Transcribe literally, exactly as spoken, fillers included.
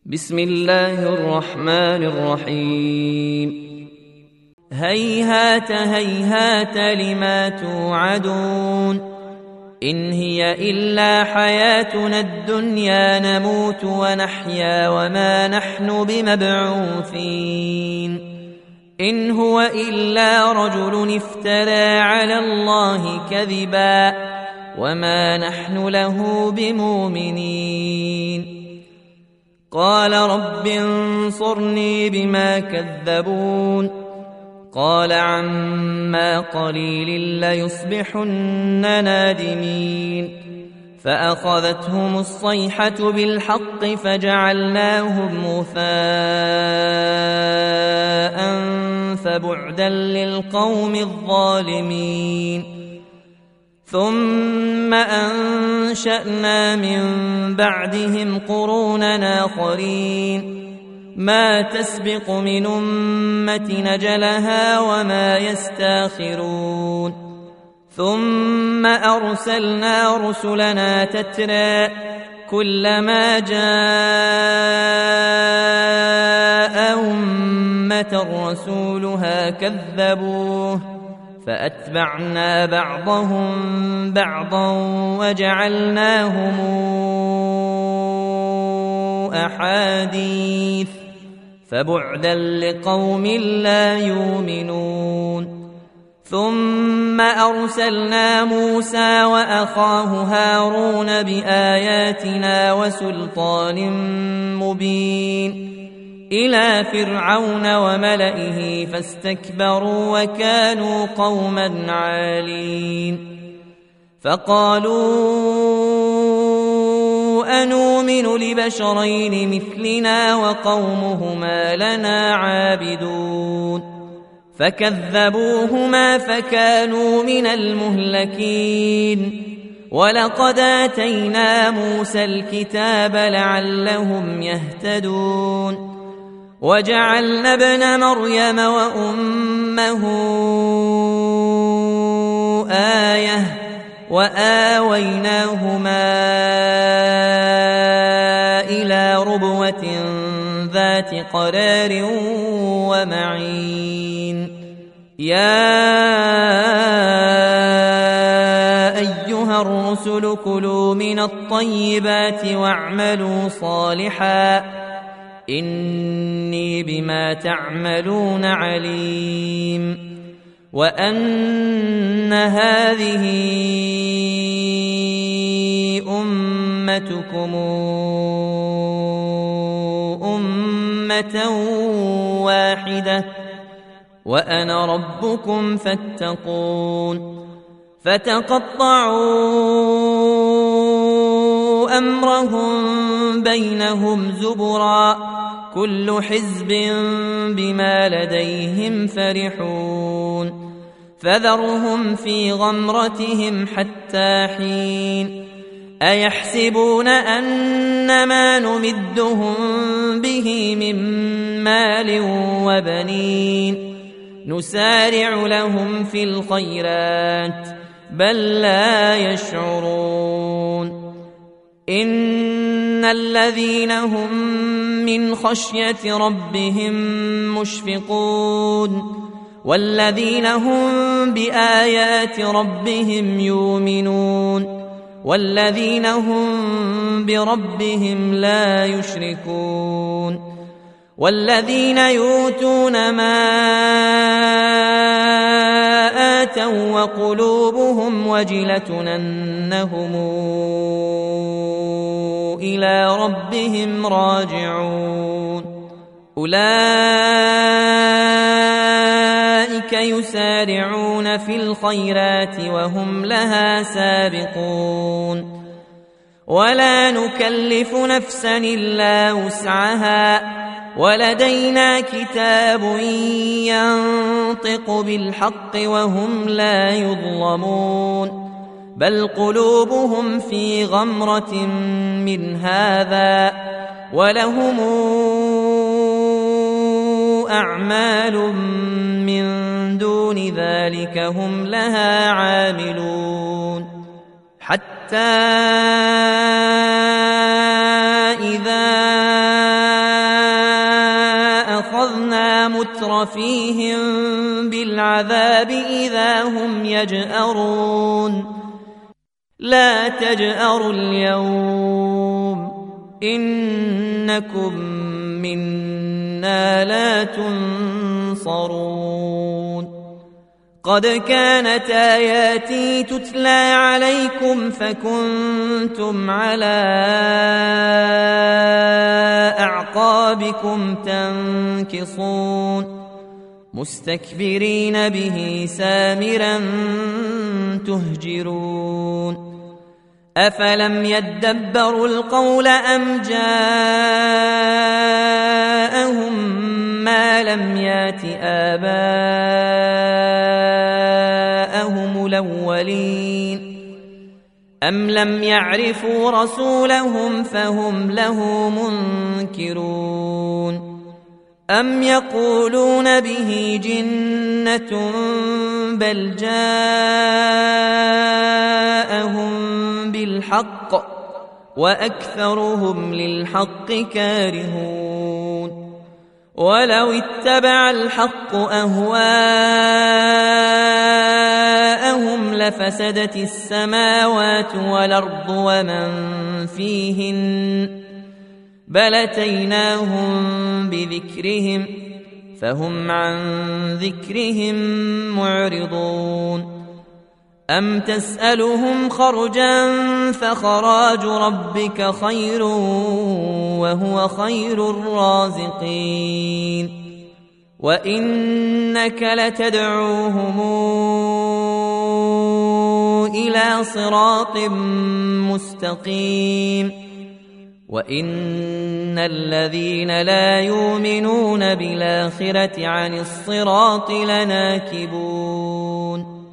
بسم الله الرحمن الرحيم هيهات هيهات لما توعدون إن هي إلا حياتنا الدنيا نموت ونحيا وما نحن بمبعوثين إن هو إلا رجل افترى على الله كذبا وما نحن له بمؤمنين قال رب انصرني بما كذبون قال عما قليل ليصبحن نادمين فأخذتهم الصيحة بالحق فجعلناهم غثاء فبعدا للقوم الظالمين ثم أنشأنا من بعدهم قرونا آخرين ما تسبق من أمة نجلها وما يستاخرون ثم أرسلنا رسلنا تترى كلما جاء أمة رسولها كذبوه فأتبعنا بعضهم بعضا وجعلناهم أحاديث فبعدا لقوم لا يؤمنون ثم أرسلنا موسى وأخاه هارون بآياتنا وسلطان مبين إلى فرعون وملئه فاستكبروا وكانوا قوما عالين فقالوا أنؤمن لبشرين مثلنا وقومهما لنا عابدون فكذبوهما فكانوا من المهلكين ولقد آتينا موسى الكتاب لعلهم يهتدون وجعلنا ابن مريم وأمه آية وآويناهما إلى ربوة ذات قرار ومعين يا أيها الرسل كلوا من الطيبات واعملوا صالحا إني بما تعملون عليم وأن هذه أمتكم أمة واحدة وأنا ربكم فاتقون فتقطعوا أمرهم بينهم زبرا كل حزب بما لديهم فرحون فذرهم في غمرتهم حتى حين أيحسبون أنما نمدهم به من مال وبنين نسارع لهم في الخيرات بل لا يشعرون إن الذين هم من خشية ربهم مشفقون والذين هم بآيات ربهم يؤمنون والذين هم بربهم لا يشركون والذين يؤتون ما آتوا وقلوبهم وجلة أنهم إلى ربهم راجعون أولئك يسارعون في الخيرات وهم لها سابقون ولا نكلف نفسا إلا وسعها ولدينا كتاب ينطق بالحق وهم لا يظلمون بل قلوبهم في غمرة من هذا ولهم أعمال من دون ذلك هم لها عاملون حتى إذا مترفيهم بالعذاب إذا هم يجأرون لا تجأروا اليوم إنكم منا لا تنصرون قد كانت آياتي تتلى عليكم فكنتم على أعقابكم تنكصون مستكبرين به سامرا تهجرون أفلم يدبروا القول أم جاءهم ما لم يات آباءهم الأولين أم لم يعرفوا رسولهم فهم له منكرون أم يقولون به جنة بل جاءهم بالحق وأكثرهم للحق كارهون ولو اتبع الحق أهواءهم لفسدت السماوات والأرض ومن فيهن بل أتيناهم بذكرهم فهم عن ذكرهم معرضون أم تسألهم خرجا فخراج ربك خير وهو خير الرازقين وإنك لتدعوهم إلى صراط مستقيم وإن الذين لا يؤمنون بالآخرة عن الصراط لناكبون